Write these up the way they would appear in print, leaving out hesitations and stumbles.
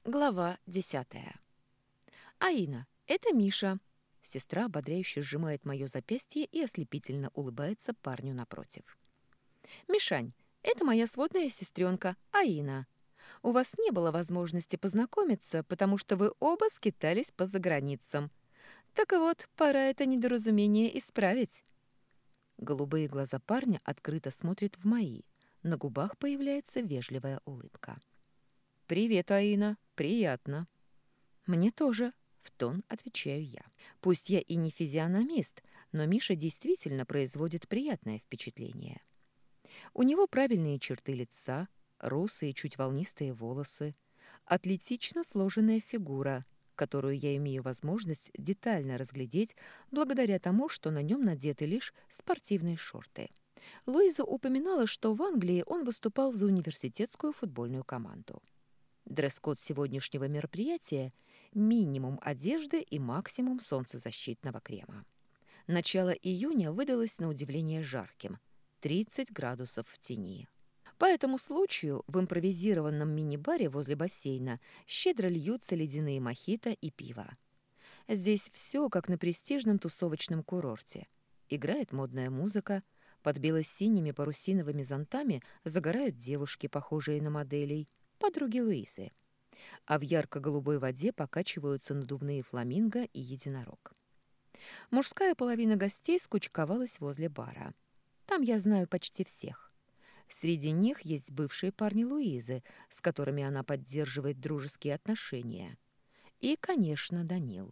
Глава 10. «Аина, это Миша». Сестра ободряюще сжимает мое запястье и ослепительно улыбается парню напротив. «Мишань, это моя сводная сестренка Аина. У вас не было возможности познакомиться, потому что вы оба скитались по заграницам. Так и вот, пора это недоразумение исправить». Голубые глаза парня открыто смотрят в мои. На губах появляется вежливая улыбка. «Привет, Аина. Приятно». «Мне тоже», — в тон отвечаю я. Пусть я и не физиономист, но Миша действительно производит приятное впечатление. У него правильные черты лица, русые, чуть волнистые волосы, атлетично сложенная фигура, которую я имею возможность детально разглядеть благодаря тому, что на нем надеты лишь спортивные шорты. Луиза упоминала, что в Англии он выступал за университетскую футбольную команду. Дресс-код сегодняшнего мероприятия — минимум одежды и максимум солнцезащитного крема. Начало июня выдалось на удивление жарким — 30 градусов в тени. По этому случаю в импровизированном мини-баре возле бассейна щедро льются ледяные мохито и пиво. Здесь все как на престижном тусовочном курорте. Играет модная музыка, под бело-синими парусиновыми зонтами загорают девушки, похожие на моделей, подруги Луизы. А в ярко-голубой воде покачиваются надувные фламинго и единорог. Мужская половина гостей скучковалась возле бара. Там я знаю почти всех. Среди них есть бывшие парни Луизы, с которыми она поддерживает дружеские отношения. И, конечно, Данил.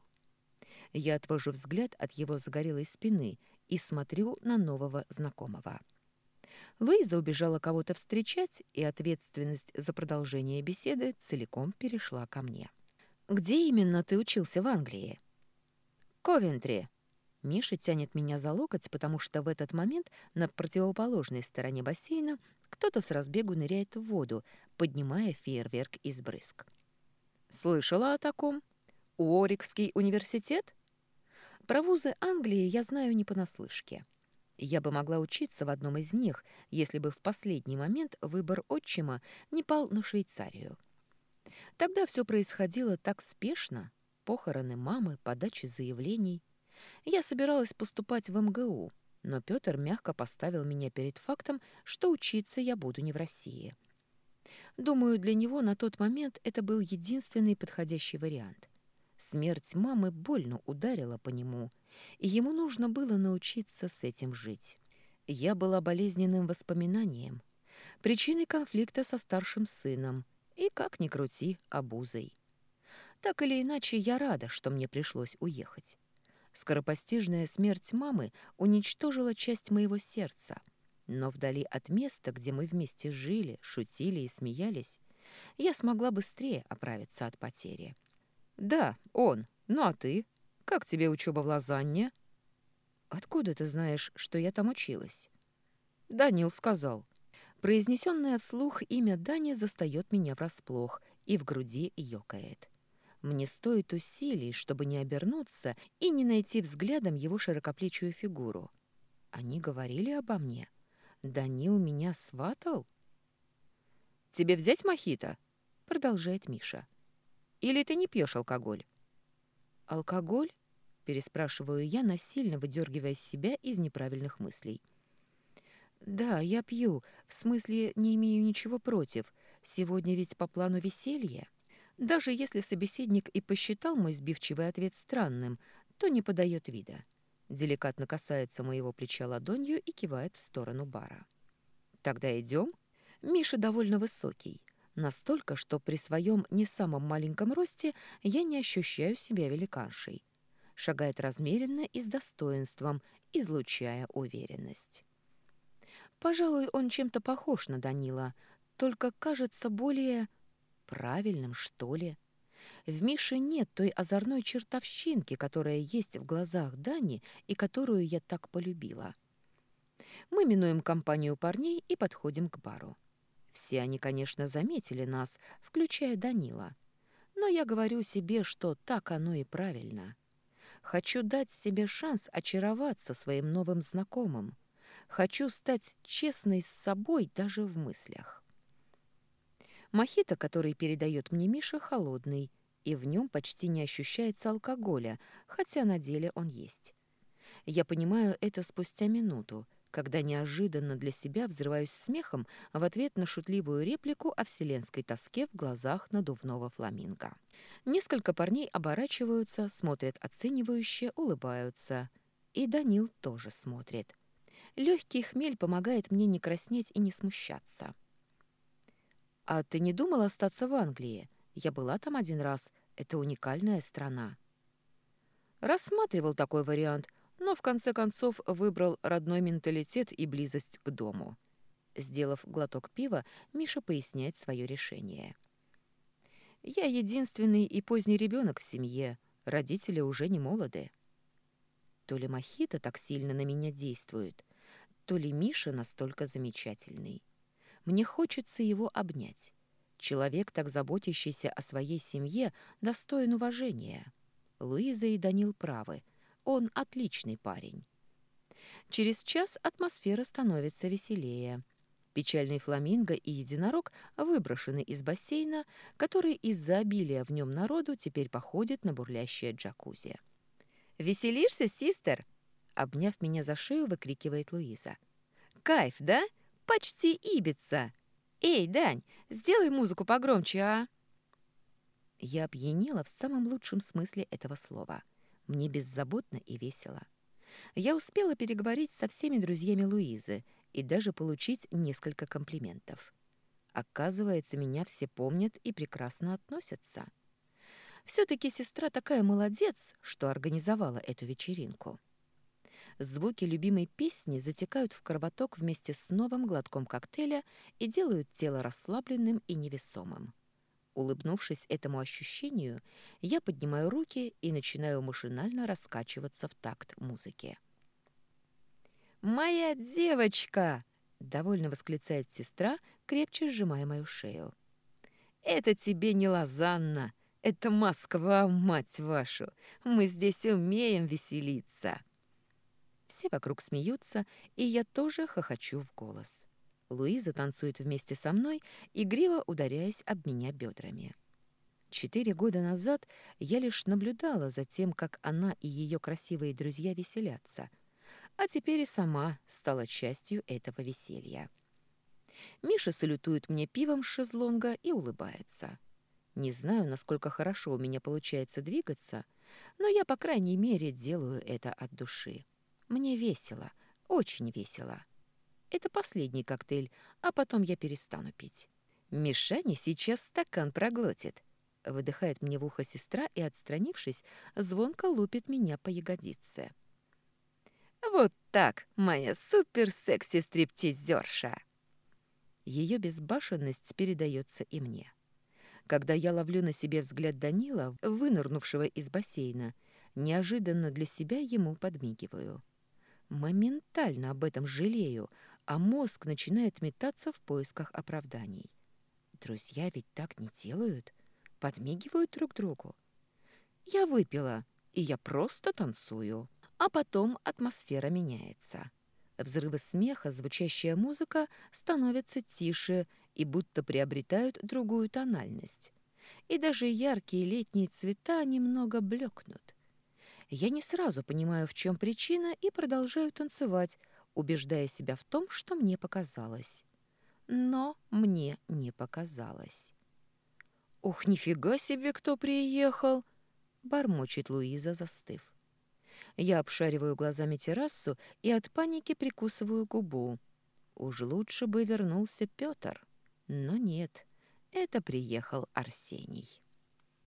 Я отвожу взгляд от его загорелой спины и смотрю на нового знакомого. Луиза убежала кого-то встречать, и ответственность за продолжение беседы целиком перешла ко мне. «Где именно ты учился в Англии?» «Ковентри». Миша тянет меня за локоть, потому что в этот момент на противоположной стороне бассейна кто-то с разбегу ныряет в воду, поднимая фейерверк из брызг. «Слышала о таком? Уорикский университет?» Про вузы Англии я знаю не понаслышке. Я бы могла учиться в одном из них, если бы в последний момент выбор отчима не пал на Швейцарию. Тогда все происходило так спешно. Похороны мамы, подача заявлений. Я собиралась поступать в МГУ, но Пётр мягко поставил меня перед фактом, что учиться я буду не в России. Думаю, для него на тот момент это был единственный подходящий вариант. Смерть мамы больно ударила по нему, и ему нужно было научиться с этим жить. Я была болезненным воспоминанием, причиной конфликта со старшим сыном и, как ни крути, обузой. Так или иначе, я рада, что мне пришлось уехать. Скоропостижная смерть мамы уничтожила часть моего сердца, но вдали от места, где мы вместе жили, шутили и смеялись, я смогла быстрее оправиться от потери. «Да, он. Ну а ты? Как тебе учеба в Лозанне?» «Откуда ты знаешь, что я там училась?» «Данил сказал». Произнесенное вслух имя Дани застает меня врасплох и в груди ёкает. Мне стоит усилий, чтобы не обернуться и не найти взглядом его широкоплечую фигуру. Они говорили обо мне. Данил меня сватал? «Тебе взять мохито?» — продолжает Миша. «Или ты не пьешь алкоголь?» «Алкоголь?» — переспрашиваю я, насильно выдергивая себя из неправильных мыслей. «Да, я пью. В смысле, не имею ничего против. Сегодня ведь по плану веселье». Даже если собеседник и посчитал мой сбивчивый ответ странным, то не подает вида. Деликатно касается моего плеча ладонью и кивает в сторону бара. «Тогда идем?» Миша довольно высокий. Настолько, что при своем не самом маленьком росте я не ощущаю себя великаншей. Шагает размеренно и с достоинством, излучая уверенность. Пожалуй, он чем-то похож на Данила, только кажется более правильным, что ли. В Мише нет той озорной чертовщинки, которая есть в глазах Дани и которую я так полюбила. Мы минуем компанию парней и подходим к бару. Все они, конечно, заметили нас, включая Данила. Но я говорю себе, что так оно и правильно. Хочу дать себе шанс очароваться своим новым знакомым. Хочу стать честной с собой даже в мыслях. Мохито, который передает мне Миша, холодный, и в нем почти не ощущается алкоголя, хотя на деле он есть. Я понимаю это спустя минуту, когда неожиданно для себя взрываюсь смехом в ответ на шутливую реплику о вселенской тоске в глазах надувного фламинго. Несколько парней оборачиваются, смотрят оценивающе, улыбаются. И Данил тоже смотрит. Легкий хмель помогает мне не краснеть и не смущаться. «А ты не думал остаться в Англии? Я была там один раз. Это уникальная страна». Рассматривал такой вариант, но в конце концов выбрал родной менталитет и близость к дому. Сделав глоток пива, Миша поясняет свое решение. «Я единственный и поздний ребенок в семье. Родители уже не молоды». То ли мохито так сильно на меня действует, то ли Миша настолько замечательный. Мне хочется его обнять. Человек, так заботящийся о своей семье, достоин уважения. Луиза и Данил правы. Он отличный парень. Через час атмосфера становится веселее. Печальный фламинго и единорог выброшены из бассейна, который из-за обилия в нем народу теперь походит на бурлящее джакузи. «Веселишься, систер?» Обняв меня за шею, выкрикивает Луиза. «Кайф, да? Почти Ибица! Эй, Дань, сделай музыку погромче, а!» Я опьянела в самом лучшем смысле этого слова. Мне беззаботно и весело. Я успела переговорить со всеми друзьями Луизы и даже получить несколько комплиментов. Оказывается, меня все помнят и прекрасно относятся. Все-таки сестра такая молодец, что организовала эту вечеринку. Звуки любимой песни затекают в кровоток вместе с новым глотком коктейля и делают тело расслабленным и невесомым. Улыбнувшись этому ощущению, я поднимаю руки и начинаю машинально раскачиваться в такт музыки. «Моя девочка!» — довольно восклицает сестра, крепче сжимая мою шею. «Это тебе не Лозанна, это Москва, мать вашу! Мы здесь умеем веселиться!» Все вокруг смеются, и я тоже хохочу в голос. Луиза танцует вместе со мной, игриво ударяясь об меня бедрами. 4 года назад я лишь наблюдала за тем, как она и ее красивые друзья веселятся, а теперь и сама стала частью этого веселья. Миша салютует мне пивом с шезлонга и улыбается. Не знаю, насколько хорошо у меня получается двигаться, но я, по крайней мере, делаю это от души. Мне весело, очень весело. Это последний коктейль, а потом я перестану пить. Мишаня сейчас стакан проглотит. Выдыхает мне в ухо сестра и, отстранившись, звонко лупит меня по ягодице. «Вот так, моя супер-секси-стриптизерша!» Ее безбашенность передается и мне. Когда я ловлю на себе взгляд Данила, вынырнувшего из бассейна, неожиданно для себя ему подмигиваю. Моментально об этом жалею, а мозг начинает метаться в поисках оправданий. Друзья ведь так не делают, подмигивают друг другу. Я выпила, и я просто танцую. А потом атмосфера меняется. Взрывы смеха, звучащая музыка становятся тише и будто приобретают другую тональность. И даже яркие летние цвета немного блекнут. Я не сразу понимаю, в чем причина, и продолжаю танцевать, убеждая себя в том, что мне показалось. Но мне не показалось. «Ух, нифига себе, кто приехал!» — бормочет Луиза, застыв. Я обшариваю глазами террасу и от паники прикусываю губу. Уж лучше бы вернулся Пётр. Но нет, это приехал Арсений.